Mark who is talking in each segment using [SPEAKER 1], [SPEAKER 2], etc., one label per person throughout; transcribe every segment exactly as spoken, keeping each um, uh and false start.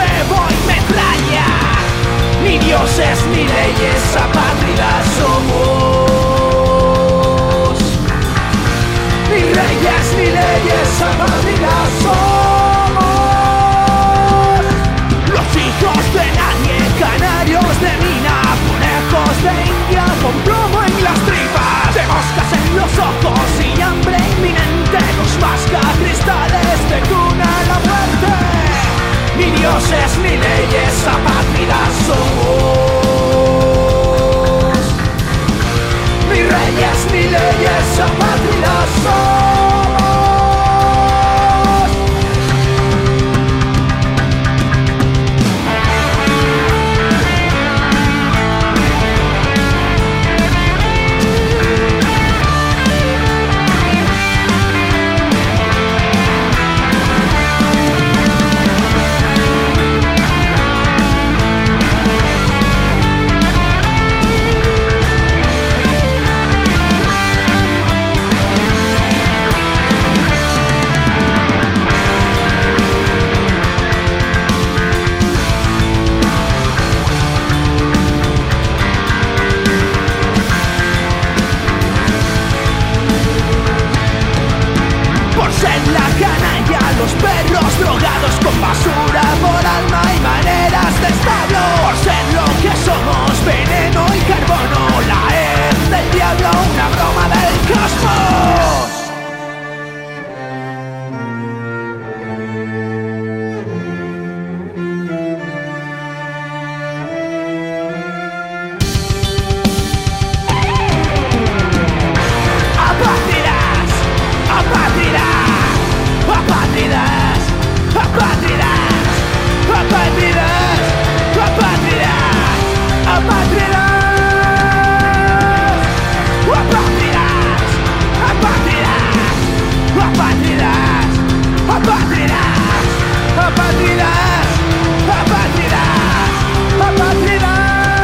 [SPEAKER 1] cebo y metralla. Ni dioses ni leyes, apátridas somos. Ni reyes ni leyes, apátridas somos. Los hijos de nadie, canarios de mina, conejos de India con plomo en las tripas, de moscas en los ojos y hambre inminente, nos masca cristales de cuna a la muerte. Ni dioses ni leyes, apátridas somos. Ni reyes ni leyes, apátridas somos. Los perros drogados con basura por alma y maneras de establo. Por ser lo que somos, veneno y carbono, la hez del diablo, una broma del cosmos. Apátridas, apátridas, apátridas, apátridas, apátridas, apátridas, apátridas, apátridas, apátridas, apátridas, apátridas, apátridas, apátridas,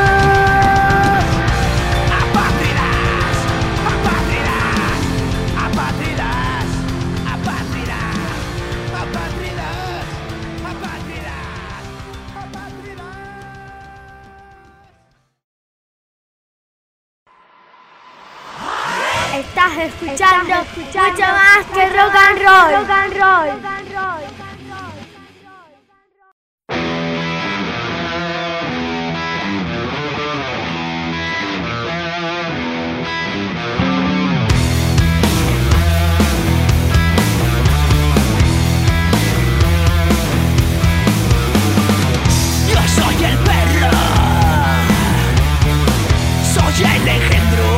[SPEAKER 2] Estás escuchando, mucho más que rock and roll. Rock and roll.
[SPEAKER 1] Yo soy el perro, soy el engendro.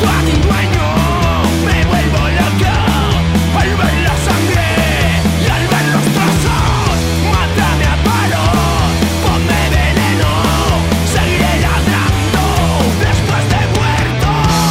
[SPEAKER 1] mato a mi dueño, me vuelvo loco al ver la sangre y al ver los trozos. Mátame a palos, ponme veneno, seguiré ladrando después de muerto.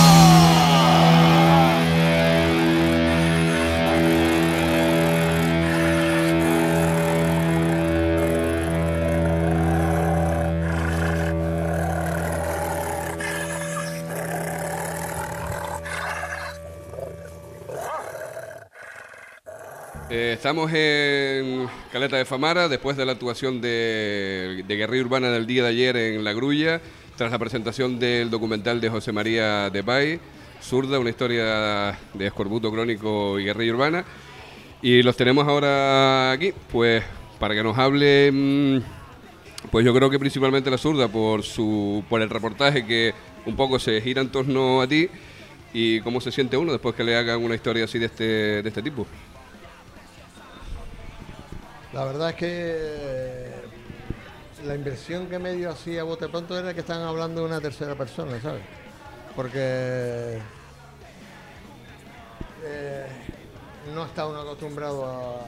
[SPEAKER 3] Eh, estamos en Caleta de Famara, después de la actuación de, de Guerrilla Urbana del día de ayer en La Grulla, tras la presentación del documental de José María Depay, Zurda, una historia de escorbuto crónico y guerrilla urbana. Y los tenemos ahora aquí, pues, para que nos hable, pues yo creo que principalmente la Zurda, por, su, por el reportaje que un poco se gira en torno a ti y cómo se siente uno después que le hagan una historia así de este, de este tipo.
[SPEAKER 4] La verdad es que la impresión que me dio así a bote pronto era que estaban hablando de una tercera persona, ¿sabes? Porque eh, no está uno acostumbrado a,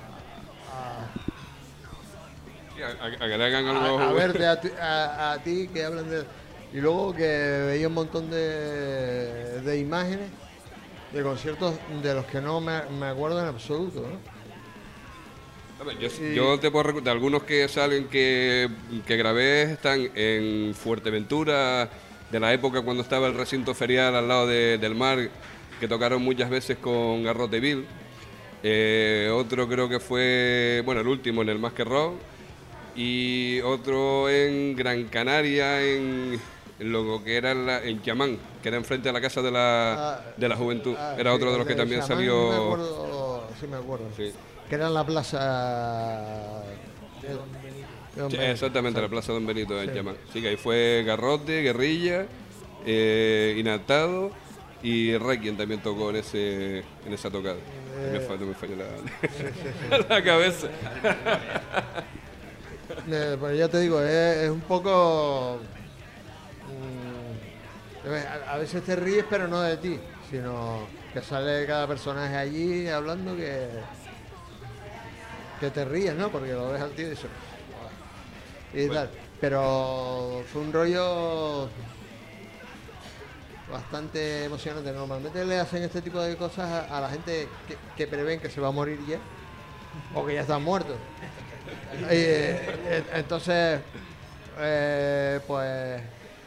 [SPEAKER 4] a,
[SPEAKER 3] A, a que le hagan algo...
[SPEAKER 4] a, a verte a ti, a, a ti que hablan de... Y luego que veía un montón de, de imágenes de conciertos de los que no me, me acuerdo en absoluto, ¿no?
[SPEAKER 3] Yo, yo te puedo recordar, algunos que salen que, que grabé están en Fuerteventura, de la época cuando estaba el recinto ferial al lado de, del mar, que tocaron muchas veces con Garroteville. Eh, otro creo que fue, bueno, el último en el Más que Rock, y otro en Gran Canaria, en, en lo que era la, en Chamán, que era enfrente de la Casa de la,
[SPEAKER 4] ah,
[SPEAKER 3] de la Juventud.
[SPEAKER 4] Ah,
[SPEAKER 3] era
[SPEAKER 4] sí,
[SPEAKER 3] otro de los que también
[SPEAKER 4] Chamán,
[SPEAKER 3] salió...
[SPEAKER 4] No me acuerdo, sí me acuerdo.
[SPEAKER 3] Sí.
[SPEAKER 4] Que era en la plaza... de- de Don
[SPEAKER 3] Sí,
[SPEAKER 4] Benito,
[SPEAKER 3] exactamente, la
[SPEAKER 4] ¿sabes?
[SPEAKER 3] Plaza Don Benito en
[SPEAKER 4] Sí.
[SPEAKER 3] Chamán. Sí, que ahí fue Garrote, Guerrilla, eh, Inatado y Requiem también tocó en ese en esa tocada.
[SPEAKER 4] Eh,
[SPEAKER 3] me falló, me falló la,
[SPEAKER 4] Sí, sí, sí.
[SPEAKER 3] la cabeza.
[SPEAKER 4] Eh, Pero ya te digo, es, es un poco... mm, a, a veces te ríes, pero no de ti, sino que sale cada personaje allí hablando que... que te ríes, ¿no? Porque lo ves al tío y dices... "Ah", y tal. Pero fue un rollo bastante emocionante. Normalmente le hacen este tipo de cosas a, a la gente que, que prevén que se va a morir ya o que ya están muertos. Y, eh, entonces, eh, pues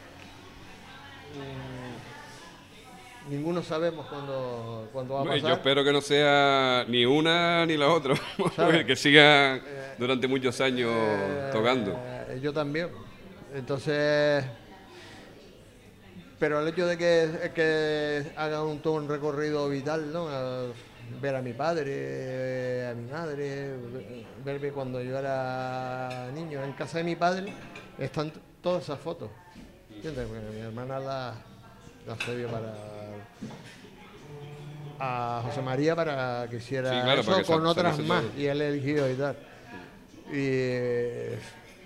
[SPEAKER 4] mm, ninguno sabemos cuándo, cuándo va a pasar.
[SPEAKER 3] Yo espero que no sea ni una ni la otra,
[SPEAKER 4] ¿Sabes?
[SPEAKER 3] que siga durante muchos años
[SPEAKER 4] Eh,
[SPEAKER 3] tocando.
[SPEAKER 4] Yo también. Entonces, pero el hecho de que, que haga un, todo un recorrido vital, ¿no? A ver a mi padre, a mi madre, verme cuando yo era niño. En casa de mi padre están t- todas esas fotos. ¿Entiendes? Porque mi hermana la, la cedió para a José María para que hiciera
[SPEAKER 3] Sí, claro,
[SPEAKER 4] eso
[SPEAKER 3] para que
[SPEAKER 4] con
[SPEAKER 3] sal-
[SPEAKER 4] otras
[SPEAKER 3] saliese
[SPEAKER 4] más
[SPEAKER 3] todo.
[SPEAKER 4] y él eligió y tal. Y eh,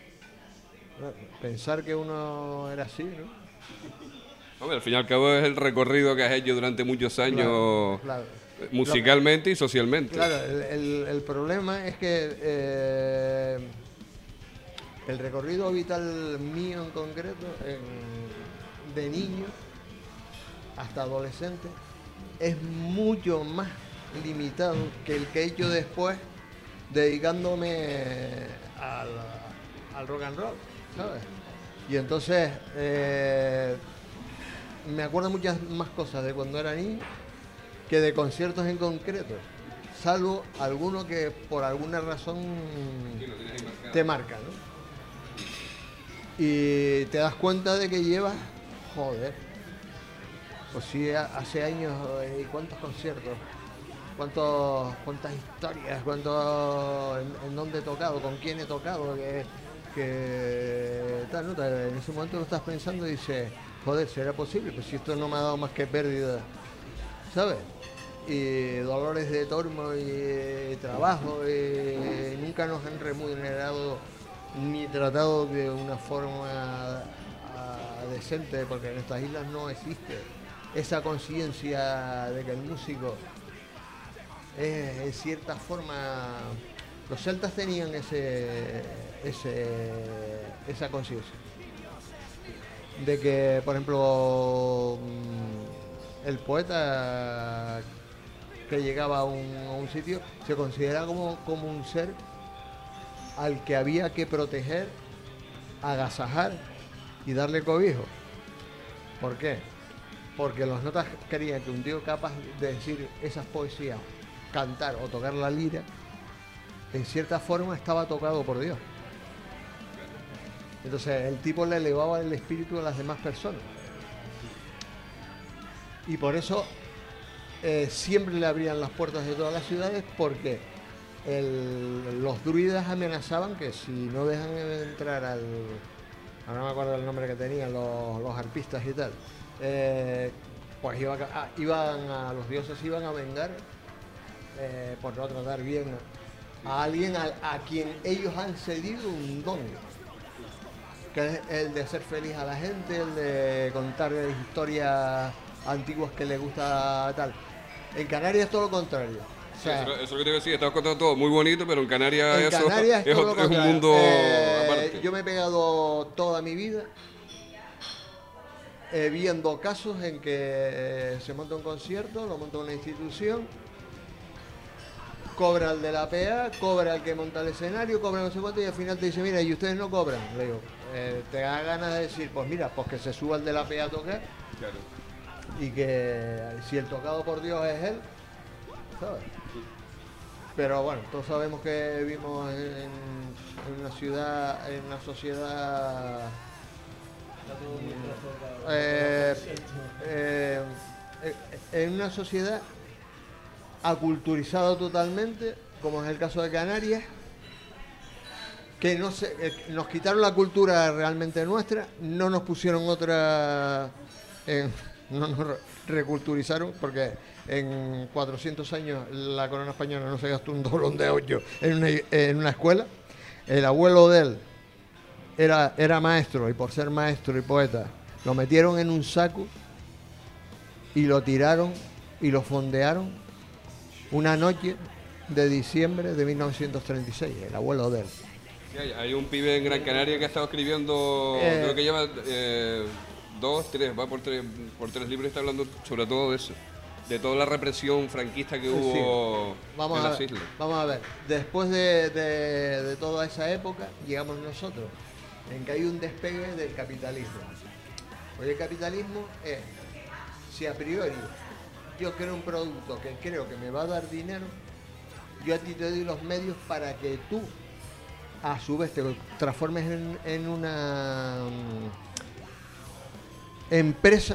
[SPEAKER 4] pensar que uno era así, ¿no?
[SPEAKER 3] Hombre, al fin y al cabo es el recorrido que has hecho durante muchos años,
[SPEAKER 4] Claro, claro.
[SPEAKER 3] musicalmente y socialmente.
[SPEAKER 4] Claro, el, el- el problema es que eh, el recorrido vital mío en concreto, en- de niño hasta adolescente, es mucho más limitado que el que he hecho después, dedicándome al, al rock and roll, ¿sabes? Y entonces eh, me acuerdo muchas más cosas de cuando era niño que de conciertos en concreto, salvo alguno que por alguna razón te marca, ¿no? Y te das cuenta de que llevas, joder, pues sí, hace años, ¿y cuántos conciertos? ¿Cuántos, cuántas historias? ¿Cuánto, en, en dónde he tocado? ¿Con quién he tocado? Que, que tal, ¿no? En ese momento lo estás pensando y dices, joder, ¿será posible? Pues si esto no me ha dado más que pérdida, ¿sabes? Y dolores de tormo y, y trabajo, y nunca nos han remunerado ni tratado de una forma a, decente, porque en estas islas no existe esa conciencia de que el músico es, en cierta forma, los celtas tenían ese, ese esa conciencia de que, por ejemplo, el poeta que llegaba a un, a un sitio se considera como, como un ser al que había que proteger, agasajar y darle cobijo. ¿Por qué? Porque los notas querían que un tío capaz de decir esas poesías, cantar o tocar la lira, en cierta forma estaba tocado por Dios. Entonces el tipo le elevaba el espíritu a las demás personas. Y por eso eh, siempre le abrían las puertas de todas las ciudades, porque el, los druidas amenazaban que si no dejan entrar al... ahora no me acuerdo el nombre que tenían, los, los arpistas y tal, eh, pues iba a, iban a, los dioses iban a vengar eh, por no tratar bien a alguien a, a quien ellos han cedido un don, que es el de hacer feliz a la gente, el de contar historias antiguas que les gusta tal. En Canarias es todo lo contrario. O sea,
[SPEAKER 3] sí, eso, eso es lo que te iba a decir, estabas contando todo muy bonito, pero en Canarias,
[SPEAKER 4] en
[SPEAKER 3] eso
[SPEAKER 4] Canarias
[SPEAKER 3] es,
[SPEAKER 4] es,
[SPEAKER 3] es un mundo
[SPEAKER 4] eh,
[SPEAKER 3] aparte.
[SPEAKER 4] Yo me he pegado toda mi vida eh, viendo casos en que eh, se monta un concierto, lo monta una institución, cobra el de la P A, cobra el que monta el escenario, cobra no sé cuánto, y al final te dice, mira, y ustedes no cobran. Le digo, eh, te da ganas de decir, pues mira, pues que se suba el de la P A a tocar,
[SPEAKER 3] Claro.
[SPEAKER 4] y que si el tocado por Dios es él, ¿sabes? Pero bueno, todos sabemos que vivimos en, en una ciudad, en una sociedad eh, eh, eh, en una sociedad aculturizada totalmente, como es el caso de Canarias, que no se, eh, nos quitaron la cultura realmente nuestra, no nos pusieron otra, eh, no nos reculturizaron, porque en cuatrocientos años la corona española no se gastó un doblón de ocho en una, en una escuela. El abuelo de él era, era maestro, y por ser maestro y poeta lo metieron en un saco y lo tiraron y lo fondearon una noche de diciembre de mil novecientos treinta y seis, el abuelo de él.
[SPEAKER 3] Sí, hay, hay un pibe en Gran Canaria que ha estado escribiendo,
[SPEAKER 4] Eh,
[SPEAKER 3] creo que lleva eh, dos, tres, va por tres, por tres libros y está hablando sobre todo de eso, de toda la represión franquista que hubo
[SPEAKER 4] Vamos
[SPEAKER 3] en
[SPEAKER 4] a
[SPEAKER 3] las
[SPEAKER 4] ver,
[SPEAKER 3] islas.
[SPEAKER 4] vamos a ver, después de, de, de toda esa época llegamos nosotros, en que hay un despegue del capitalismo. Hoy el capitalismo es, si a priori yo creo un producto que creo que me va a dar dinero, yo a ti te doy los medios para que tú a su vez te transformes en, en una um, empresa,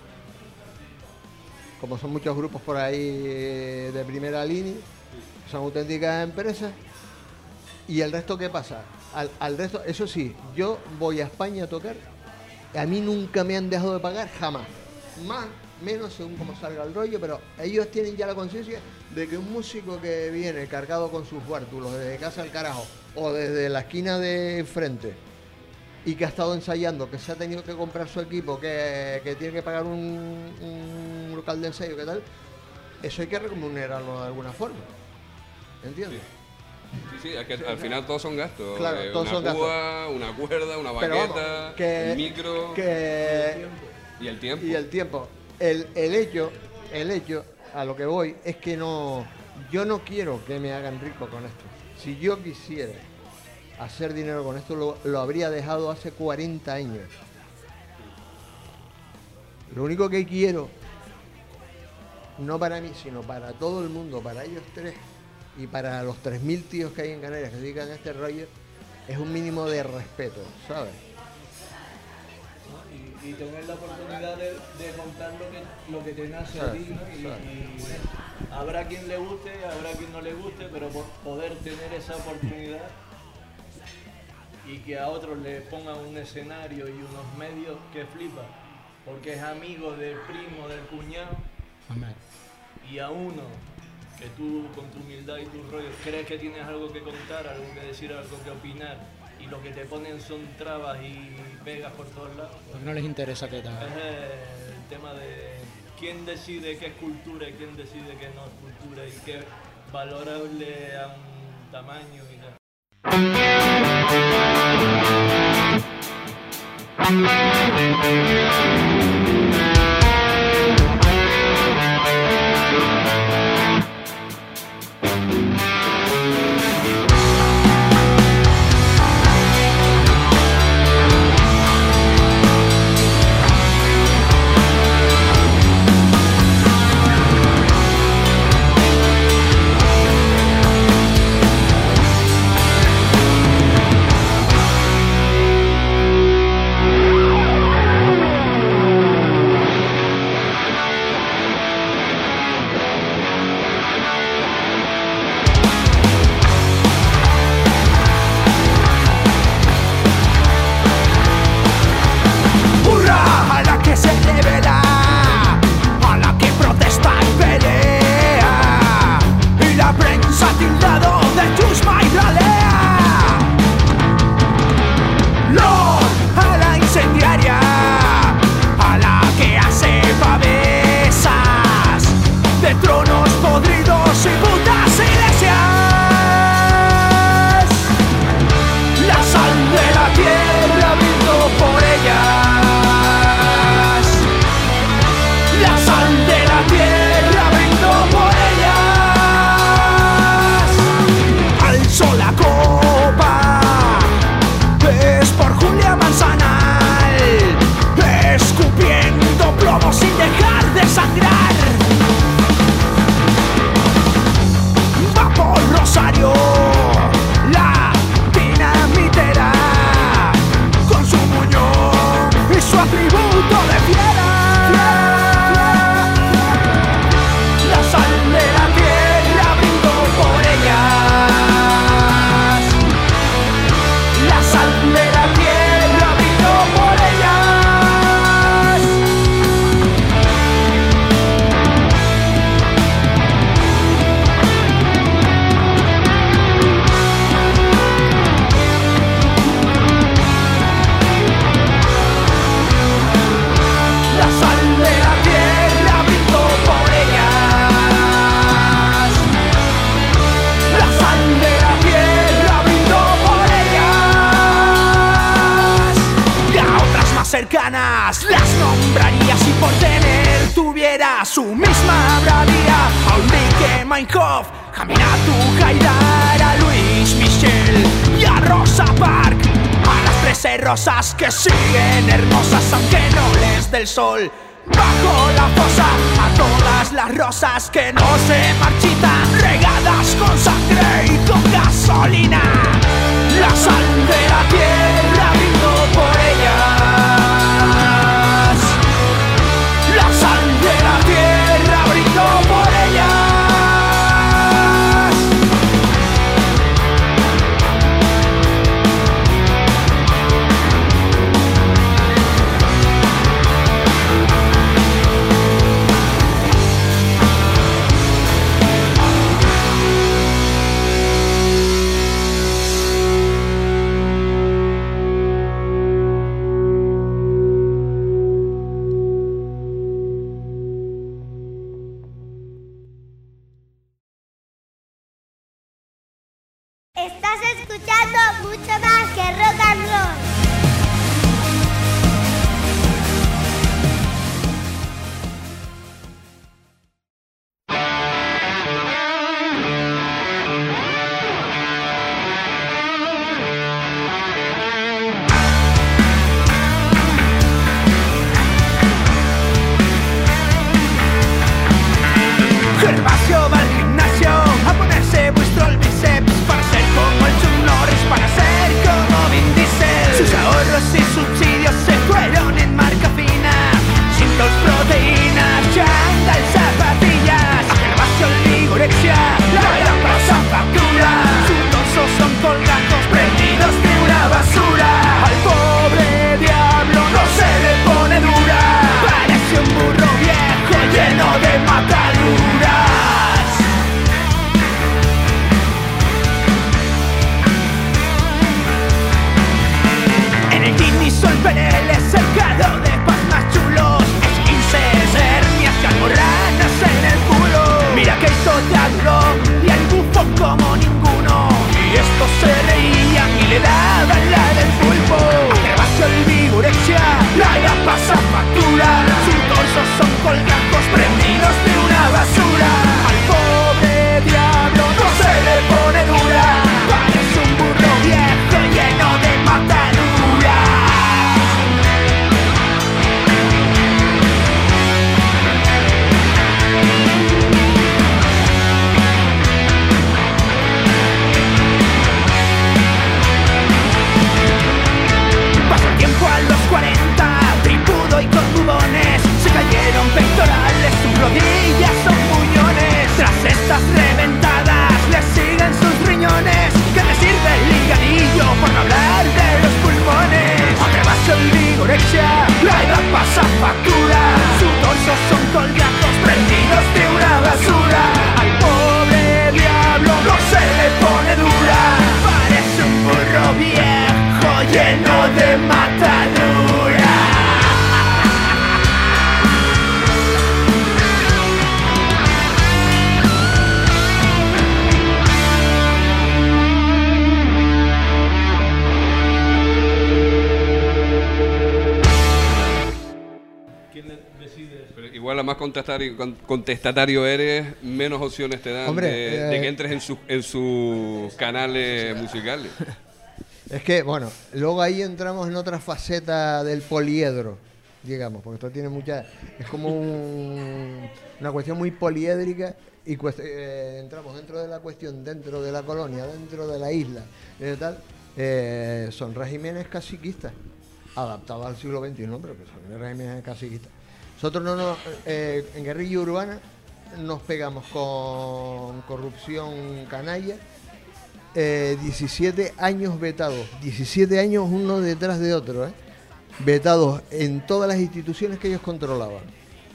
[SPEAKER 4] como son muchos grupos por ahí de primera línea, son auténticas empresas. ¿Y el resto qué pasa? Al, al resto, eso sí, yo voy a España a tocar, a mí nunca me han dejado de pagar, jamás. Más, menos según cómo salga el rollo, pero ellos tienen ya la conciencia de que un músico que viene cargado con sus bártulos desde casa al carajo o desde la esquina de enfrente y que ha estado ensayando, que se ha tenido que comprar su equipo, que, que tiene que pagar un, un local de ensayo, ¿qué tal? Eso hay que remunerarlo de alguna forma. ¿Entiendes?
[SPEAKER 3] Sí, sí, es que al final todos son gastos.
[SPEAKER 4] Claro,
[SPEAKER 3] eh,
[SPEAKER 4] todos
[SPEAKER 3] una
[SPEAKER 4] son
[SPEAKER 3] púa, una cuerda, una
[SPEAKER 4] Pero vamos,
[SPEAKER 3] baqueta,
[SPEAKER 4] que-
[SPEAKER 3] un micro
[SPEAKER 4] Que,
[SPEAKER 3] y el tiempo.
[SPEAKER 4] y el tiempo. El, el hecho, el hecho, a lo que voy, es que no, yo no quiero que me hagan rico con esto. Si yo quisiera hacer dinero con esto, lo, lo habría dejado hace cuarenta años. Lo único que quiero, no para mí, sino para todo el mundo, para ellos tres y para los tres mil tíos que hay en Canarias que se dedican a este rollo, es un mínimo de respeto, ¿sabes?
[SPEAKER 5] Y, y tener la oportunidad de, de contar lo que, lo que te nace a
[SPEAKER 4] Claro,
[SPEAKER 5] ti, ¿no? Y,
[SPEAKER 4] claro.
[SPEAKER 5] y habrá quien le guste, habrá quien no le guste, pero por poder tener esa oportunidad y que a otros le pongan un escenario y unos medios que flipa, porque es amigo del primo, del cuñado, y a uno que tú con tu humildad y tus rollos crees que tienes algo que contar, algo que decir, algo que opinar, y lo que te ponen son trabas y pegas por todos lados.
[SPEAKER 6] Porque no les interesa que te
[SPEAKER 5] Es el tema de quién decide qué es cultura y quién decide qué no es cultura y qué es valorable a un tamaño y tal.
[SPEAKER 1] cercanas las nombraría si por tener tuviera su misma bravía. A Ulrike Meinhof, Aminatu Haidar, a Luis Michel y a Rosa Parks, a las trece rosas que siguen hermosas aunque no les dé el sol bajo la fosa, a todas las rosas que no se marchitan, regadas con sangre y con gasolina. La sal de la tierra brindo por ellas. La sal de la tierra brindo por ellas. rodillas son muñones. Tras estas reventadas le siguen sus riñones. ¿Qué te sirve el ligadillo por no hablar de los pulmones? Atrevas el vigorexia, la edad pasa factura. Su torso son colgajos prendidos de una basura. Al pobre diablo no se le pone dura. Parece un burro viejo lleno de matadura.
[SPEAKER 3] Igual a más contestatario, contestatario eres, menos opciones te dan
[SPEAKER 4] Hombre,
[SPEAKER 3] de,
[SPEAKER 4] eh,
[SPEAKER 3] de que entres en, su, en sus canales musicales.
[SPEAKER 4] Es que, bueno, luego ahí entramos en otra faceta del poliedro, digamos, porque esto tiene mucha... Es como un- una cuestión muy poliédrica y cuest- eh, entramos dentro de la cuestión, dentro de la colonia, dentro de la isla, y tal, eh, son regímenes caciquistas, adaptados al siglo veintiuno, pero que son regímenes caciquistas. Nosotros no nos, eh, en guerrilla urbana nos pegamos con corrupción canalla, eh, diecisiete años vetados, diecisiete años uno detrás de otro, ¿eh? Vetados en todas las instituciones que ellos controlaban.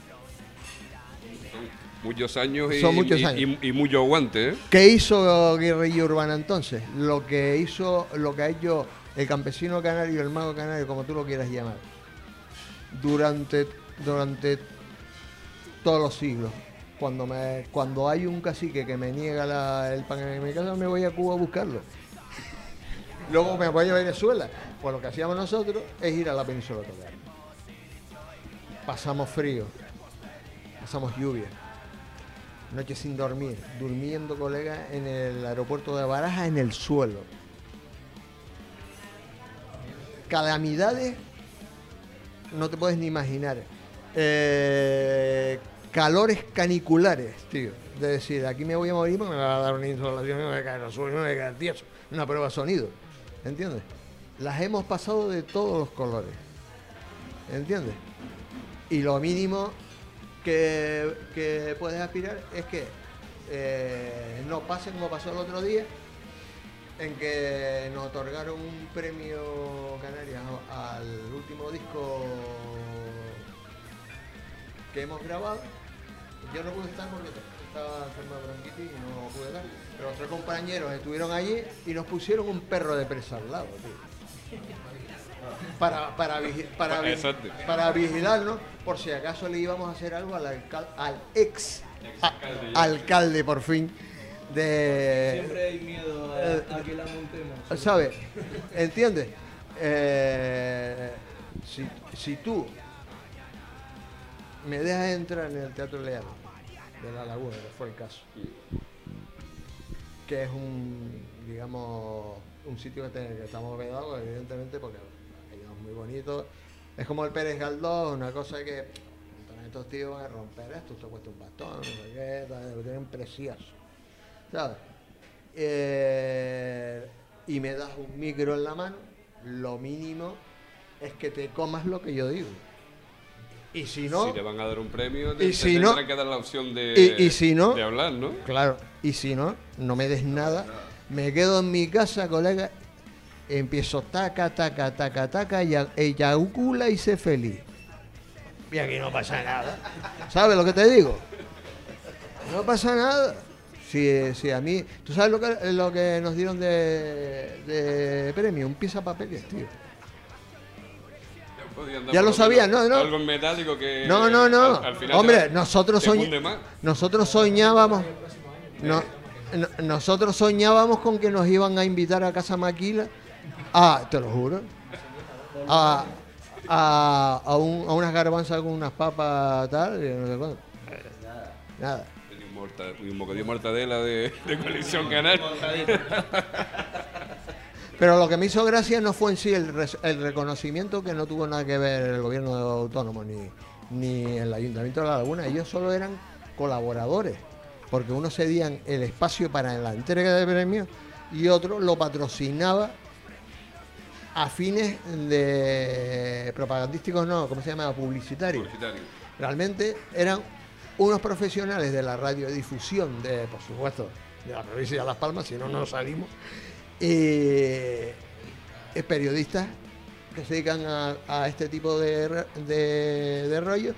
[SPEAKER 3] Muchos años y,
[SPEAKER 4] Son muchos
[SPEAKER 3] y-
[SPEAKER 4] años.
[SPEAKER 3] y- y mucho aguante, ¿eh?
[SPEAKER 4] ¿Qué hizo guerrilla urbana entonces? Lo que hizo, lo que ha hecho el campesino canario, el mago canario, como tú lo quieras llamar, durante, durante todos los siglos. Cuando me, cuando hay un cacique que me niega la- el pan en mi casa, me voy a Cuba a buscarlo. Luego me voy a Venezuela. Pues lo que hacíamos nosotros es ir a la península a tocar. Pasamos frío, pasamos lluvia, noches sin dormir, durmiendo, colega, en el aeropuerto de Barajas, en el suelo. Calamidades, no te puedes ni imaginar. Eh, calores caniculares, tío. De decir, aquí me voy a morir porque me va a dar una insolación, me voy a caer al suelo, me voy a caer tieso. Una prueba de sonido. ¿Entiendes? Las hemos pasado de todos los colores. ¿Entiendes? Y lo mínimo que, que puedes aspirar es que eh, no pase como pasó el otro día, en que nos otorgaron un premio Canarias al último disco que hemos grabado. Yo no pude estar porque estaba enfermo de bronquitis y no pude estar, pero otros compañeros estuvieron allí y nos pusieron un perro de presa al lado, tío. Para, para, vigi- para, vi-
[SPEAKER 3] Exacto.
[SPEAKER 4] para vigilarnos por si acaso le íbamos a hacer algo al, alcal- al ex a- alcalde, por fin, de...
[SPEAKER 5] Siempre hay miedo a,
[SPEAKER 4] eh,
[SPEAKER 5] a que la montemos.
[SPEAKER 4] ¿Sabes? ¿Entiendes? Eh, si, si tú me dejas entrar en el Teatro Leal de La Laguna, que fue el caso, que es un, digamos, un sitio que, te- que estamos vedados, evidentemente, porque es muy bonito. Es como el Pérez Galdós, una cosa que entonces estos tíos van a romper esto, esto cuesta un bastón, no sé qué, tal, lo tienen precioso, ¿sabes? Eh, y me das un micro en la mano, lo mínimo es que te comas lo que yo digo. Y si no,
[SPEAKER 3] Si te van a dar un premio, te,
[SPEAKER 4] y
[SPEAKER 3] te
[SPEAKER 4] si
[SPEAKER 3] tendrán
[SPEAKER 4] no-
[SPEAKER 3] que dar la opción de,
[SPEAKER 4] y- y si no-
[SPEAKER 3] de hablar, ¿no?
[SPEAKER 4] claro, y si no, no me des nada, me quedo en mi casa, colega, empiezo taca, taca, taca, taca, y eyacula y sé feliz. Y aquí no pasa nada. ¿Sabes lo que te digo? No pasa nada. Si, si a mí... ¿Tú sabes lo que, lo que nos dieron de, de premio? Un pisapapeles, tío.
[SPEAKER 3] Podían dar
[SPEAKER 4] Ya
[SPEAKER 3] por
[SPEAKER 4] lo sabía,
[SPEAKER 3] menos
[SPEAKER 4] no, no.
[SPEAKER 3] Algo en metálico que...
[SPEAKER 4] No, no, no.
[SPEAKER 3] al- al final
[SPEAKER 4] Hombre,
[SPEAKER 3] te-
[SPEAKER 4] nosotros,
[SPEAKER 3] te
[SPEAKER 4] soñ-
[SPEAKER 3] funde más.
[SPEAKER 4] nosotros soñábamos... no- no- nosotros soñábamos con que nos iban a invitar a Casa Maquila. Ah, te lo juro. A, a, a, un- a unas garbanzas con unas papas tal, y no sé cuánto. Nada.
[SPEAKER 3] Y un morta- y un bocadillo de mortadela de, de Coalición Canal.
[SPEAKER 4] Pero lo que me hizo gracia no fue en sí el, res- el reconocimiento, que no tuvo nada que ver el gobierno autónomo ni, ni el Ayuntamiento de La Laguna. Ellos solo eran colaboradores, porque unos cedían el espacio para la entrega de premios y otro lo patrocinaba a fines de propagandísticos, no, ¿cómo se llama? Publicitarios.
[SPEAKER 3] Publicitario.
[SPEAKER 4] Realmente eran unos profesionales de la radiodifusión, de, por supuesto, de la provincia de Las Palmas, si no, no salimos, eh, eh, periodistas que se dedican a, a este tipo de, de, de rollo.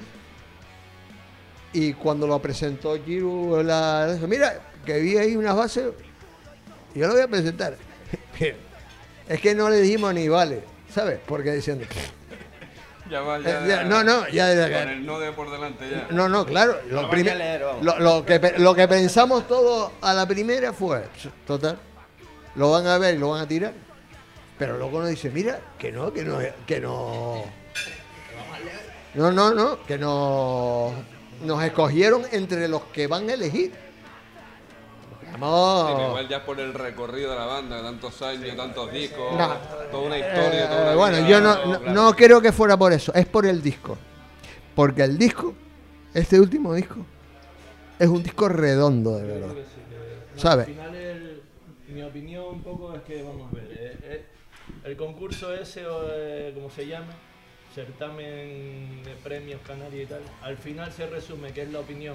[SPEAKER 4] Y cuando lo presentó Giru, la, mira, que vi ahí unas bases, yo lo voy a presentar. Es que no le dijimos ni vale, ¿sabes? Porque diciendo...
[SPEAKER 3] Ya va, ya,
[SPEAKER 4] eh, ya, no, no, ya...
[SPEAKER 3] Con el no de por delante ya.
[SPEAKER 4] No, no, claro. Lo,
[SPEAKER 5] Lo
[SPEAKER 4] prim-
[SPEAKER 5] vaya a leer, vamos.
[SPEAKER 4] lo, lo que, pe- lo que pensamos todos a la primera fue, total, lo van a ver y lo van a tirar. Pero luego nos dice, mira, que no, que no, que no... No, no, no, que no... Nos escogieron entre los que van a elegir. Vamos...
[SPEAKER 3] Sí, que igual ya por el recorrido de la banda, tantos años, tantos discos,
[SPEAKER 4] No.
[SPEAKER 3] toda una historia,
[SPEAKER 4] Eh,
[SPEAKER 3] toda una
[SPEAKER 4] bueno,
[SPEAKER 3] vida,
[SPEAKER 4] yo no, no,
[SPEAKER 3] claro.
[SPEAKER 4] no creo que fuera por eso, es por el disco. Porque el disco, este último disco, es un disco redondo, de verdad.
[SPEAKER 5] Creo que sí, que- no,
[SPEAKER 4] ¿Sabes?
[SPEAKER 5] Al final, el- mi opinión un poco es que, vamos a ver, eh, eh, el concurso ese, o eh, como se llama, certamen de premios Canarias y tal, al final se resume que es la opinión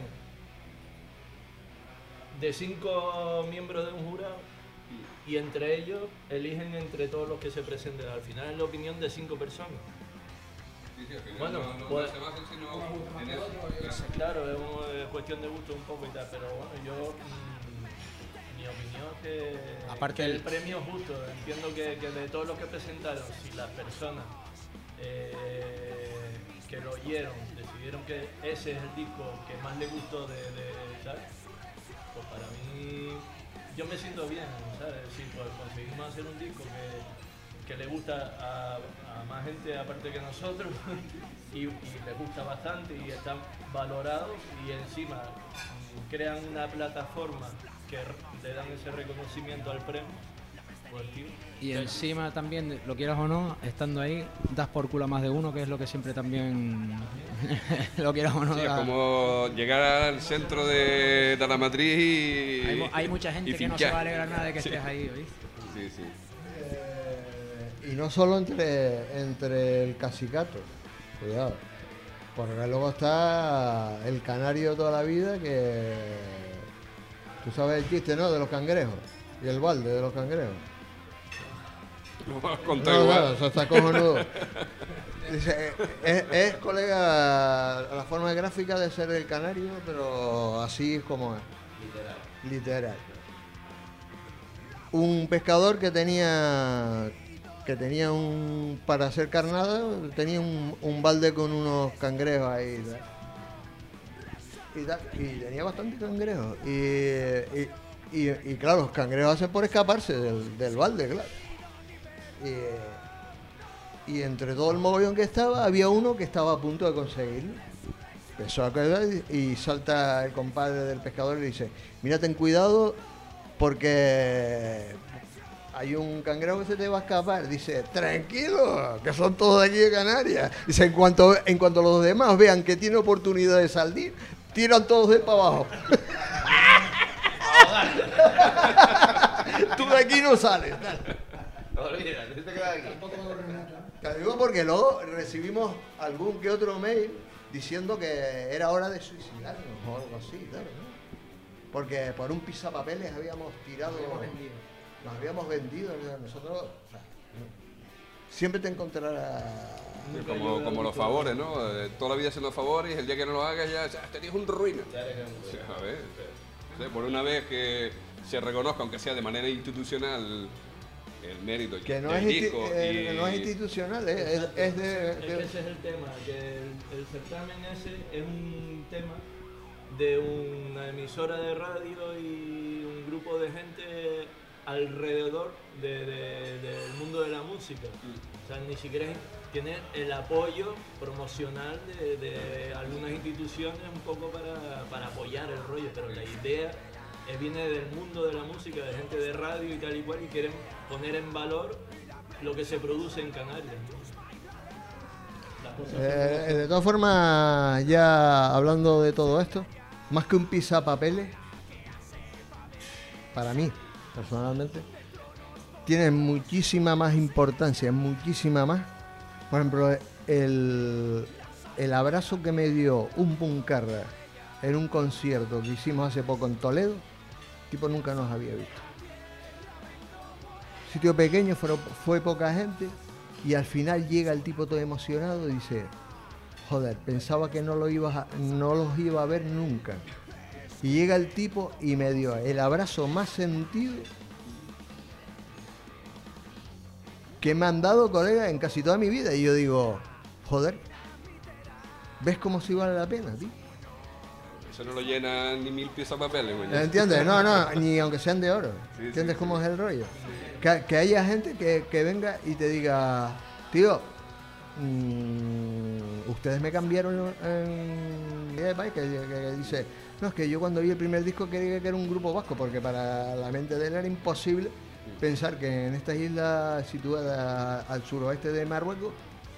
[SPEAKER 5] de cinco miembros de un jurado y entre ellos eligen entre todos los que se presenten. Al final es la opinión de cinco personas.
[SPEAKER 3] Sí, sí, al final
[SPEAKER 5] Bueno,
[SPEAKER 3] no, no,
[SPEAKER 5] pues-
[SPEAKER 3] no se basan sino en eso.
[SPEAKER 5] Claro, es una eh, cuestión de gusto un poco y tal, pero bueno, yo, mm, mi opinión es que,
[SPEAKER 6] Aparte
[SPEAKER 5] que el
[SPEAKER 6] el-
[SPEAKER 5] premio es justo. Entiendo que, que de todos los que presentaron, si las personas eh, que lo oyeron decidieron que ese es el disco que más le gustó de, de tal, pues para mí, yo me siento bien, ¿sabes? Si pues conseguimos hacer un disco que, que le gusta a, a más gente aparte que nosotros y, y le gusta bastante y están valorados y encima mm, crean una plataforma que r- le dan ese reconocimiento al premio, pues tío.
[SPEAKER 6] Y
[SPEAKER 5] que-
[SPEAKER 6] encima también, lo quieras o no, estando ahí, das por culo a más de uno, que es lo que siempre también, lo quieras o no.
[SPEAKER 3] Sí, es
[SPEAKER 6] da-
[SPEAKER 3] como llegar al centro de, de la matriz y.
[SPEAKER 6] hay, mu- hay mucha
[SPEAKER 3] y
[SPEAKER 6] gente que no se
[SPEAKER 3] fincar.
[SPEAKER 6] va a alegrar nada de que
[SPEAKER 3] Sí.
[SPEAKER 6] estés ahí, ¿oíste?
[SPEAKER 3] Sí, sí.
[SPEAKER 4] Eh, y no solo entre, entre el cacicato, cuidado, porque luego está el canario toda la vida que... Tú sabes el chiste, ¿no? De los cangrejos y el balde de los cangrejos.
[SPEAKER 3] Lo vas a contar
[SPEAKER 4] No,
[SPEAKER 3] igual.
[SPEAKER 4] claro, eso está cojonudo. Dice, es, es colega a la forma gráfica de ser el canario, pero así es como es. Literal. Literal. Un pescador que tenía que tenía un para hacer carnada, tenía un, un balde con unos cangrejos ahí. ¿sabes? Y, tal, y tenía bastante cangrejos. Y, y, y, y claro, los cangrejos hacen por escaparse del, del balde, claro. Y, y entre todo el mogollón que estaba, había uno que estaba a punto de conseguirlo. Empezó a caer y salta el compadre del pescador y le dice, mira, ten cuidado porque hay un cangrejo que se te va a escapar. Dice, tranquilo, que son todos de aquí de Canarias. Dice, en cuanto, en cuanto los demás vean que tiene oportunidad de salir, tiran todos de para abajo. Tú de aquí no sales.
[SPEAKER 5] Olvídate, te quedas aquí.
[SPEAKER 4] Te digo porque luego recibimos algún que otro mail diciendo que era hora de suicidarnos o algo así, claro, ¿no? Porque por un pisapapeles habíamos tirado, nos habíamos vendido, ¿no? Nosotros, o sea, no. Siempre te encontrarás.
[SPEAKER 3] Sí, como, como los favores, ¿no? Eh, Toda la vida haciendo favores y el día que no lo hagas ya, ya te un ruina. Sí, a ver, sí, por una vez que se reconozca, aunque sea de manera institucional, el mérito
[SPEAKER 4] Que no,
[SPEAKER 3] del
[SPEAKER 4] es, insti-
[SPEAKER 3] disco
[SPEAKER 4] eh,
[SPEAKER 3] y-
[SPEAKER 4] no es institucional, eh, es, es de,
[SPEAKER 5] Es que
[SPEAKER 4] de-
[SPEAKER 5] ese es el tema, que el, el certamen ese es un tema de una emisora de radio y un grupo de gente alrededor de- de- del mundo de la música. O sea, ni siquiera es- tiene el apoyo promocional de, de algunas instituciones un poco para, para apoyar el rollo, pero la idea eh, viene del mundo de la música, de gente de radio y tal y cual, y quieren poner en valor lo que se produce en Canarias. Las cosas que
[SPEAKER 4] Eh, de todas formas, ya hablando de todo esto, más que un pisapapeles, para mí, personalmente, tiene muchísima más importancia, muchísima más. Por ejemplo, el, el abrazo que me dio un Puncarra en un concierto que hicimos hace poco en Toledo, el tipo nunca nos había visto. Sitio pequeño, fue, fue poca gente, y al final llega el tipo todo emocionado y dice, joder, pensaba que no, lo ibas a, no los iba a ver nunca. Y llega el tipo y me dio el abrazo más sentido que me han dado, colega, en casi toda mi vida. Y yo digo, joder, ¿ves cómo sí vale la pena, tío?
[SPEAKER 3] Eso no lo llena ni mil piezas de papeles, güey.
[SPEAKER 4] ¿Entiendes? No, no, ni aunque sean de oro.
[SPEAKER 3] Sí,
[SPEAKER 4] ¿Entiendes
[SPEAKER 3] sí,
[SPEAKER 4] cómo
[SPEAKER 3] sí.
[SPEAKER 4] es el rollo? Que, que haya gente que, que venga y te diga, tío, mmm, ustedes me cambiaron en Día de País, que, que, que dice, no, es que yo cuando vi el primer disco quería que era un grupo vasco, porque para la mente de él era imposible pensar que en esta isla situada al suroeste de Marruecos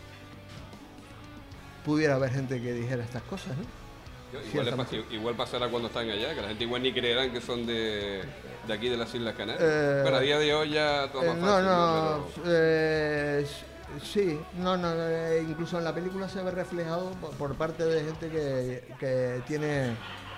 [SPEAKER 4] pudiera haber gente que dijera estas cosas, ¿no?
[SPEAKER 3] Igual, es, pas- igual pasará cuando están allá, que la gente igual ni creerán que son de, de aquí de las Islas Canarias.
[SPEAKER 4] Eh,
[SPEAKER 3] Pero a día de hoy ya todo
[SPEAKER 4] Eh,
[SPEAKER 3] más
[SPEAKER 4] no,
[SPEAKER 3] fácil,
[SPEAKER 4] no,
[SPEAKER 3] ¿no? Pero-
[SPEAKER 4] eh, s- sí, no, no, eh, incluso en la película se ve reflejado por, por parte de gente que, que tiene,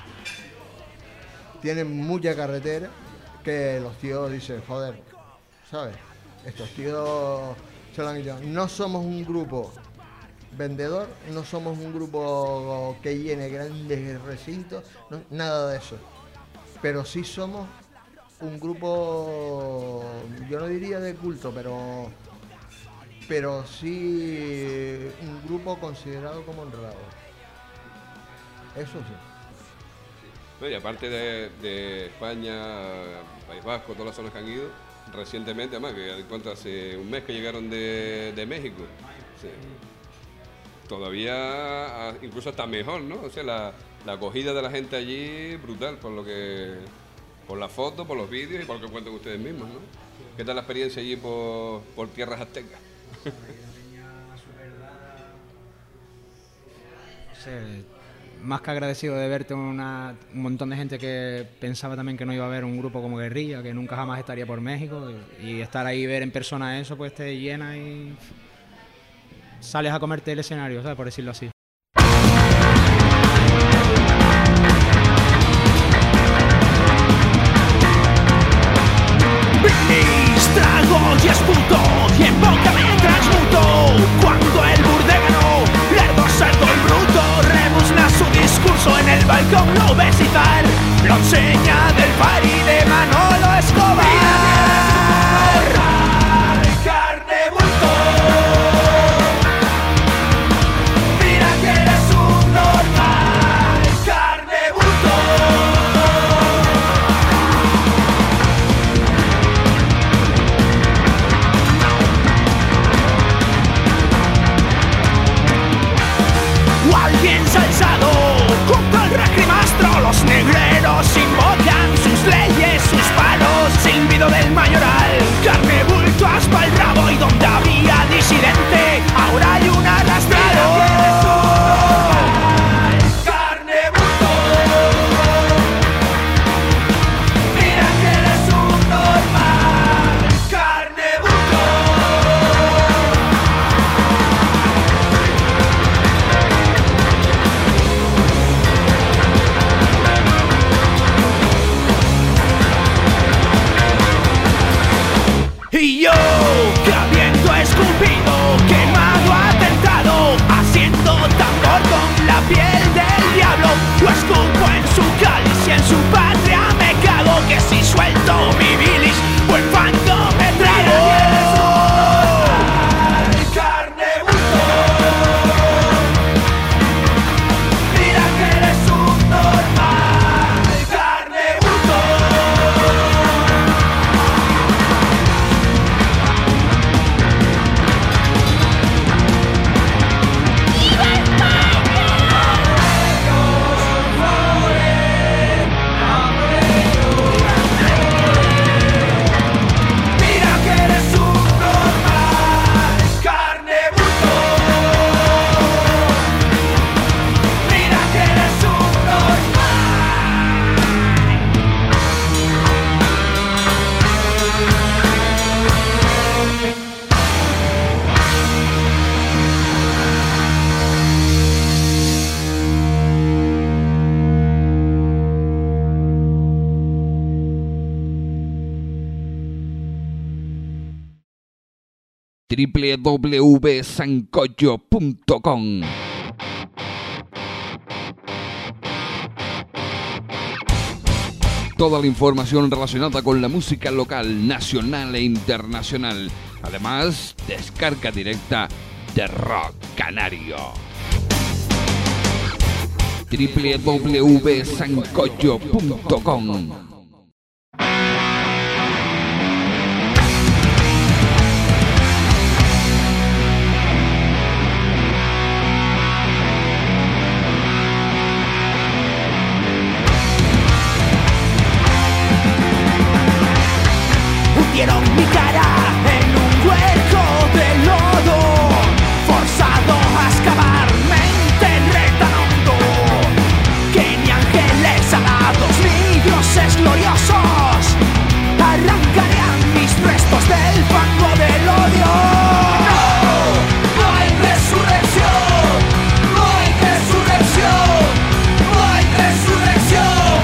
[SPEAKER 4] tiene mucha carretera, que los tíos dicen, joder, ¿sabes? Estos tíos se lo han dicho, no somos un grupo vendedor, no somos un grupo que llene grandes recintos, no, nada de eso. Pero sí somos un grupo, yo no diría de culto, pero pero sí un grupo considerado como honrado. Eso sí.
[SPEAKER 3] No, y aparte de, de España, País Vasco, todas las zonas que han ido, recientemente, además, que en cuanto hace un mes que llegaron de, de México, sí. Todavía ah, incluso está mejor, ¿no? O sea, la, la acogida de la gente allí, brutal, por lo que, por las fotos, por los vídeos y por lo que cuentan ustedes mismos, ¿no? ¿Qué tal la experiencia allí por, por tierras aztecas?
[SPEAKER 6] Sí, más que agradecido de verte una, un montón de gente que pensaba también que no iba a haber un grupo como Guerrilla, que nunca jamás estaría por México, y, y estar ahí y ver en persona eso, pues te llena y sales a comerte el escenario, ¿sabes? Por decirlo así.
[SPEAKER 1] Brindis, trago y esputo, y en boca me transmuto. Cuando el burde ganó, lerdo, salto y bruto, rebuzna su discurso en el balcón, lo ves izar, lo enseña del party de Manolo Escobar. Carne bulto, mira que eres un normal. Carne bulto. O alguien se ha alzado junto al regimastro. Los negreros invocan sus leyes, sus palos, silbido del mayoral. Carne
[SPEAKER 3] doble u doble u doble u punto sancocho punto com. Toda la información relacionada con la música local, nacional e internacional. Además, descarga directa de Rock Canario. doble u doble u doble u punto sancocho punto com.
[SPEAKER 1] Hundieron mi cara en un hueco de lodo, forzado a excavar, mente retando, que ni ángeles alados ni dioses gloriosos arrancarían mis restos del fango del odio. No, no hay resurrección, no hay resurrección, no hay resurrección.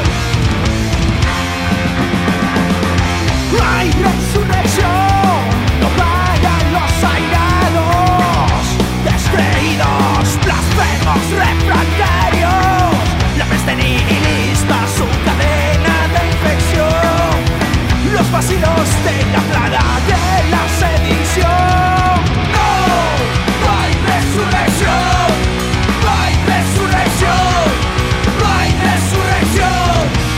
[SPEAKER 1] No hay resurrección, no pagan los airados, descreídos, blasfemos, refractarios. La peste nihilista, su cadena de infección, los vacíos de la plaga de la sedición. No, no hay resurrección, no hay resurrección, no hay resurrección.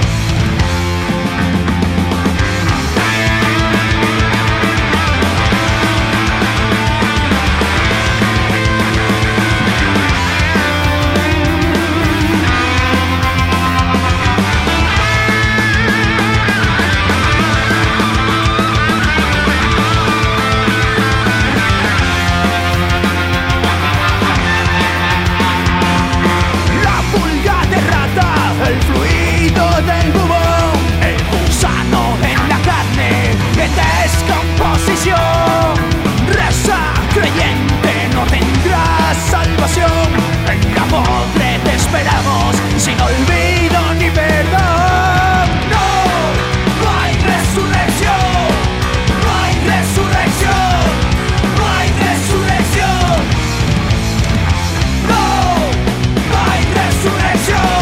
[SPEAKER 1] El fluido del bubón, el gusano en la carne en descomposición. Reza creyente, no tendrás salvación. En la podre te esperamos, sin olvido ni perdón. No, no hay resurrección, no hay resurrección, no hay resurrección. No, no hay resurrección.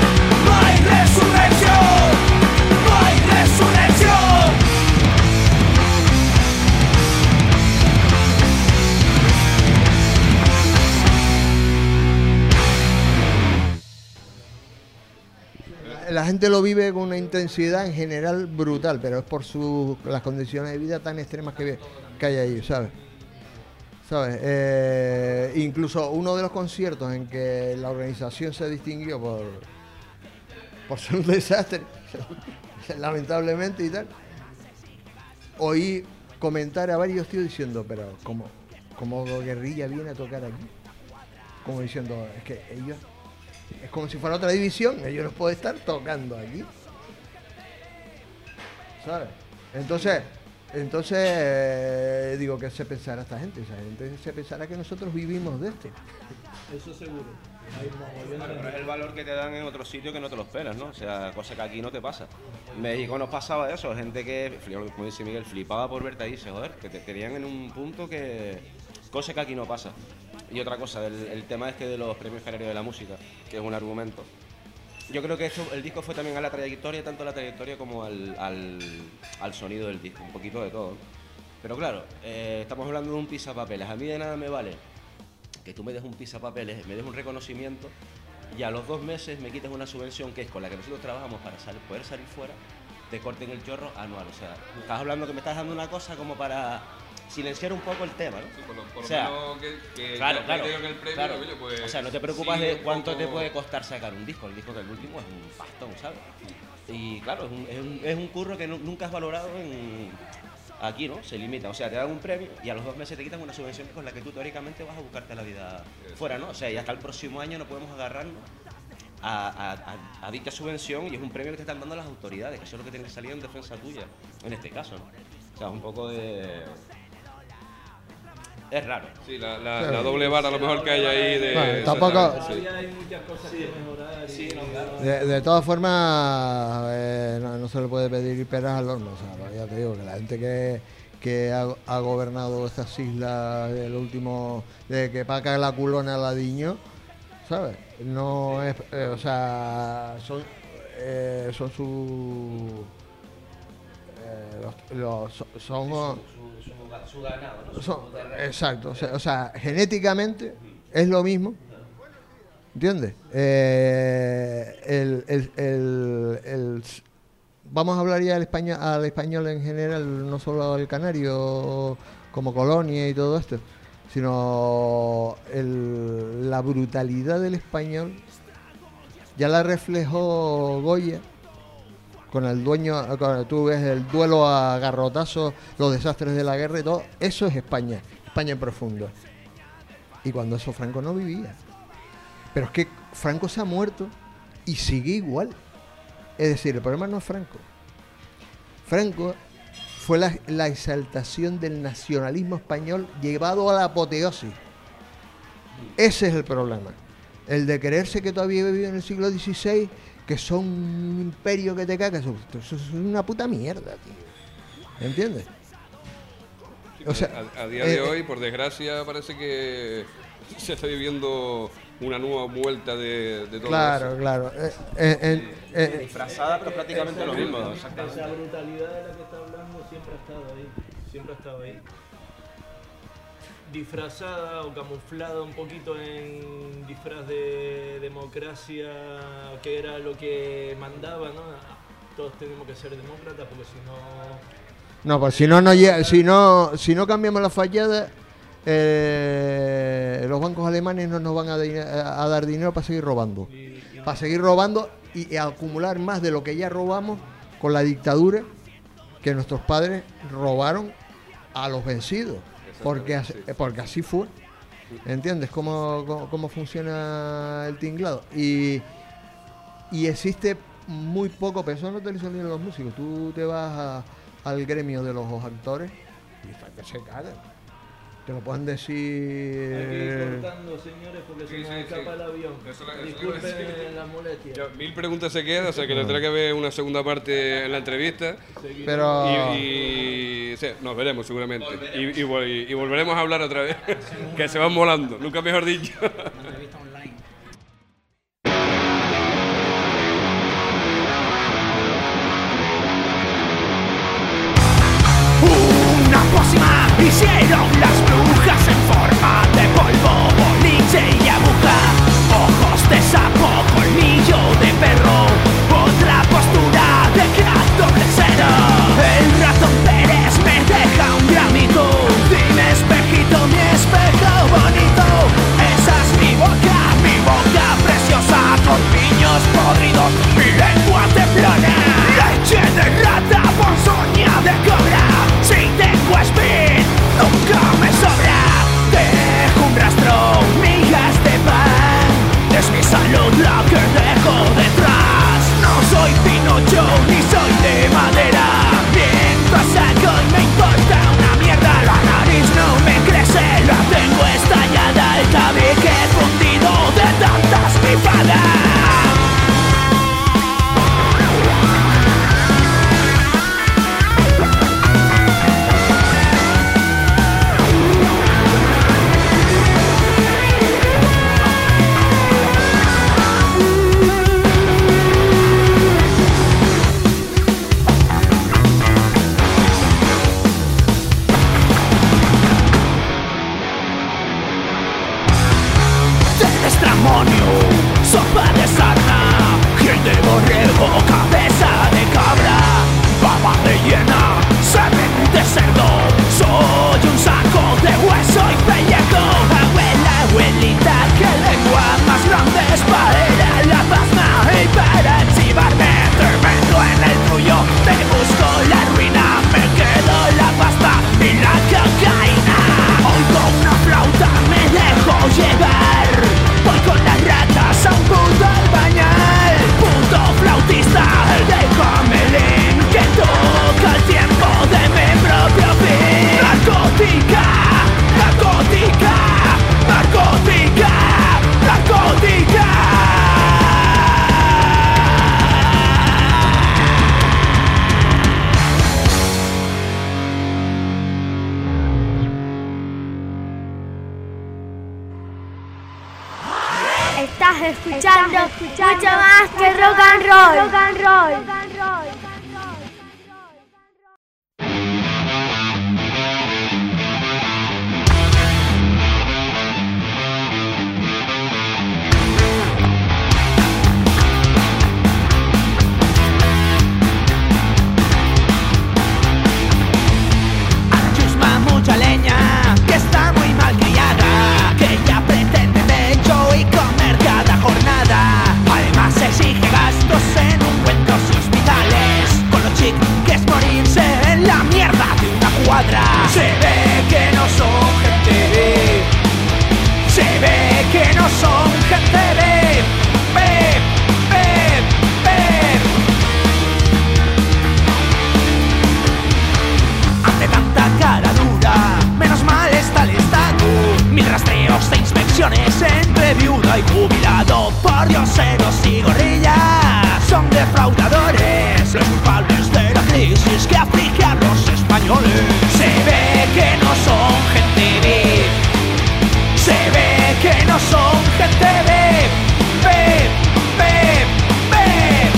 [SPEAKER 1] La gente lo vive con una intensidad en general brutal, pero es por su, las condiciones de vida tan extremas que, que hay ahí, ¿sabes? ¿Sabes? Eh, incluso uno de los conciertos en que la organización se distinguió por, por ser un desastre, lamentablemente y tal, oí comentar a varios tíos diciendo, pero como, como Guerrilla viene a tocar aquí, como diciendo, es que ellos... Es como si fuera otra división, ellos no pueden estar tocando aquí. ¿Sabes? Entonces, entonces eh, digo, ¿qué se pensará esta gente? Esa gente se pensará que nosotros vivimos de esto.
[SPEAKER 5] Eso seguro.
[SPEAKER 7] Claro, pero es el valor que te dan en otro sitio que no te lo esperas, ¿no? O sea, cosa que aquí no te pasa. En México nos pasaba eso, gente que, como dice Miguel, flipaba por verte ahí, dice, joder, que te querían en un punto que... Cosa que aquí no pasa. Y otra cosa, el, el tema es que de los premios canarios de la música, que es un argumento. Yo creo que esto, el disco fue también a la trayectoria, tanto a la trayectoria como al, al, al sonido del disco, un poquito de todo, ¿no? Pero claro, eh, estamos hablando de un pisapapeles. A mí de nada me vale que tú me des un pisapapeles, me des un reconocimiento y a los dos meses me quites una subvención que es con la que nosotros trabajamos para sal, poder salir fuera, te corten el chorro anual. O sea, estás hablando que me estás dando una cosa como para silenciar un poco el tema, ¿no?
[SPEAKER 3] Sí, por lo, por
[SPEAKER 7] o sea,
[SPEAKER 3] menos que, que
[SPEAKER 7] claro,
[SPEAKER 3] que
[SPEAKER 7] claro,
[SPEAKER 3] el premio,
[SPEAKER 7] claro.
[SPEAKER 3] Oye, pues,
[SPEAKER 7] o sea, no te preocupas
[SPEAKER 3] sí,
[SPEAKER 7] de
[SPEAKER 3] un
[SPEAKER 7] cuánto
[SPEAKER 3] poco...
[SPEAKER 7] te puede costar sacar un disco. El disco del último es un pastón, ¿sabes? Y claro, es un, es un, es un curro que no, nunca has valorado en... Aquí, ¿no? Se limita. O sea, te dan un premio y a los dos meses te quitan una subvención con la que tú teóricamente vas a buscarte la vida fuera, ¿no? O sea, y hasta el próximo año no podemos agarrarnos a, a, a, a dicha subvención y es un premio que te están dando las autoridades, que eso es lo que tiene que salir en defensa tuya, en este caso, ¿no? O sea, un poco de... Es raro.
[SPEAKER 3] Sí, la, la, la doble vara a lo mejor que hay ahí de...
[SPEAKER 4] Bueno, tampoco...
[SPEAKER 5] Todavía hay muchas cosas que mejorar.
[SPEAKER 7] Sí, no, claro.
[SPEAKER 4] De, de todas formas, eh, no, no se le puede pedir peras al horno, o sea, ya te digo, que la gente que, que ha, ha gobernado estas islas del último, de que paga la culona a Ladiño, ¿sabes? No es, eh, o sea, son, eh, son su, eh, los, los, son,
[SPEAKER 7] Su, su, su, su ganado, ¿no? Su
[SPEAKER 4] son-
[SPEAKER 7] terreno.
[SPEAKER 4] exacto, o sea, o sea, genéticamente es lo mismo, ¿entiendes? Eh, el, el, el, el- vamos a hablar ya del español, al español en general, no solo al canario como colonia y todo esto, sino el- la brutalidad del español ya la reflejó Goya con el dueño, cuando tú ves el duelo a garrotazos, los desastres de la guerra y todo, eso es España, España en profundo. Y cuando eso Franco no vivía. Pero es que Franco se ha muerto y sigue igual. Es decir, el problema no es Franco. Franco fue la, la exaltación del nacionalismo español llevado a la apoteosis. Ese es el problema. El de creerse que todavía vive en el siglo dieciséis, que son un imperio que te caga, eso, eso es una puta mierda, tío. ¿Entiendes? O sea,
[SPEAKER 3] a, a día de
[SPEAKER 4] eh,
[SPEAKER 3] hoy, por desgracia, parece que se está viviendo una nueva vuelta de, de todo
[SPEAKER 4] Claro,
[SPEAKER 3] eso.
[SPEAKER 4] claro. Eh, eh, eh, eh,
[SPEAKER 7] Disfrazada, pero prácticamente lo mismo.
[SPEAKER 5] Esa
[SPEAKER 7] Exactamente.
[SPEAKER 5] brutalidad de la que está hablando siempre ha estado ahí, siempre ha estado ahí. Disfrazada o camuflada un poquito en disfraz de democracia, que era lo que mandaba, ¿no? Todos tenemos que ser demócratas porque si no...
[SPEAKER 4] no, pues si no, no llega- si no, si no cambiamos la fallada, eh, los bancos alemanes no nos van a, di- a dar dinero para seguir robando.
[SPEAKER 5] Y, y no-
[SPEAKER 4] Para seguir robando y, y acumular más de lo que ya robamos con la dictadura que nuestros padres robaron a los vencidos. Porque así, porque así fue. ¿Entiendes cómo, cómo, cómo funciona el tinglado? Y, y existe muy poco, pero eso no te lo dicen ni los músicos. Tú te vas a- al gremio de los actores y que se cagan. Te lo pueden
[SPEAKER 5] Hay que ir
[SPEAKER 4] decir.
[SPEAKER 5] cortando, señores, porque
[SPEAKER 3] Sí,
[SPEAKER 5] se nos
[SPEAKER 3] sí,
[SPEAKER 5] escapa
[SPEAKER 3] sí.
[SPEAKER 5] el avión.
[SPEAKER 3] Eso la- eso
[SPEAKER 5] Disculpen
[SPEAKER 3] iba a decir.
[SPEAKER 5] la molestia.
[SPEAKER 3] Ya, mil preguntas se quedan, o sea que tendrá que haber una segunda parte en la entrevista.
[SPEAKER 5] Seguimos.
[SPEAKER 4] Pero.
[SPEAKER 3] Y, y- sí, nos veremos seguramente. Y, y vol- y volveremos a hablar otra vez. Que se van volando, nunca mejor dicho.
[SPEAKER 6] Una entrevista online.
[SPEAKER 1] Una pócima hicieron las brujas en forma de polvo, boliche y aguja, ojos de sapo, colmillo de perro, otra postura de crack doble cero. El ratón Pérez me deja un gramito, dime espejito, mi espejo bonito. Esa es mi boca, mi boca preciosa, colmillos podridos, mi lengua temblona, leche de rata, ponzoña de cobra. Si tengo speed, nunca me sobra. Dejo un rastro, migas de pan. Es mi salud la que dejo detrás. No soy Pinocho ni soy de madera. Viento a saco y me importa una mierda. La nariz no me crece, la tengo estallada. El tabique fundido de tantas pifadas.
[SPEAKER 2] escuchando mucho más que rock and roll. Rock and roll. Rock and roll.
[SPEAKER 1] Mucha leña que está muy mal criada, que ya pretende techo y comer cada jornada. Además exige gastos en ungüentos y hospitales, con lo chic que es morirse en la mierda de una cuadra. Se ve que no son gente, se ve que no son gente de Pep, Pep, Pep. Ante tanta cara dura, menos mal está el Estado. Mil rastreos e inspecciones entre viuda y jubilado. Por dioseros y gorrillas son defraudadores, los culpables de la crisis que aflige a los españoles. Se ve que no son gente de, se ve que no son gente de Pep, Pep, Pep.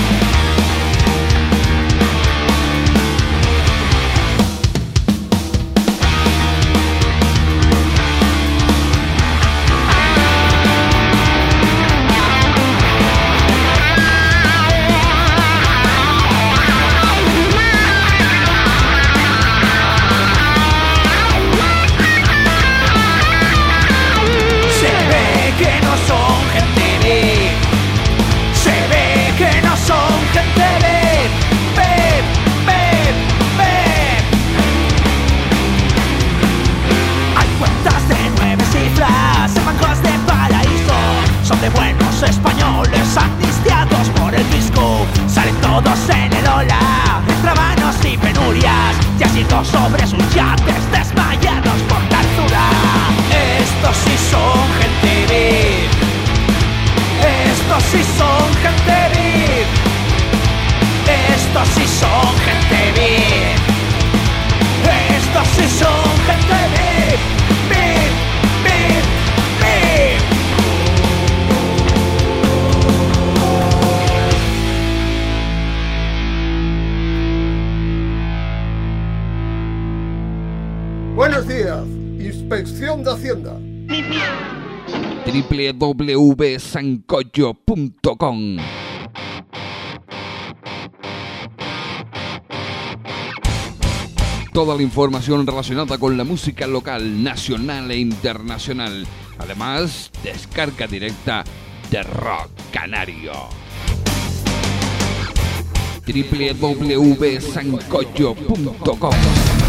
[SPEAKER 1] Españoles amnistiados por el fisco, salen todos en el ola, trabanos y penurias, y así dos sobre sus yates desmayados por la altura. Estos sí son gente VIP, estos sí son gente VIP, estos sí son gente VIP, estos sí son gente VIP, VIP, VIP, VIP.
[SPEAKER 8] Buenos días, Inspección de Hacienda.
[SPEAKER 3] doble u doble u doble u punto sancocho punto com. Toda la información relacionada con la música local, nacional e internacional. Además, descarga directa de Rock Canario. doble u doble u doble u punto sancocho punto com.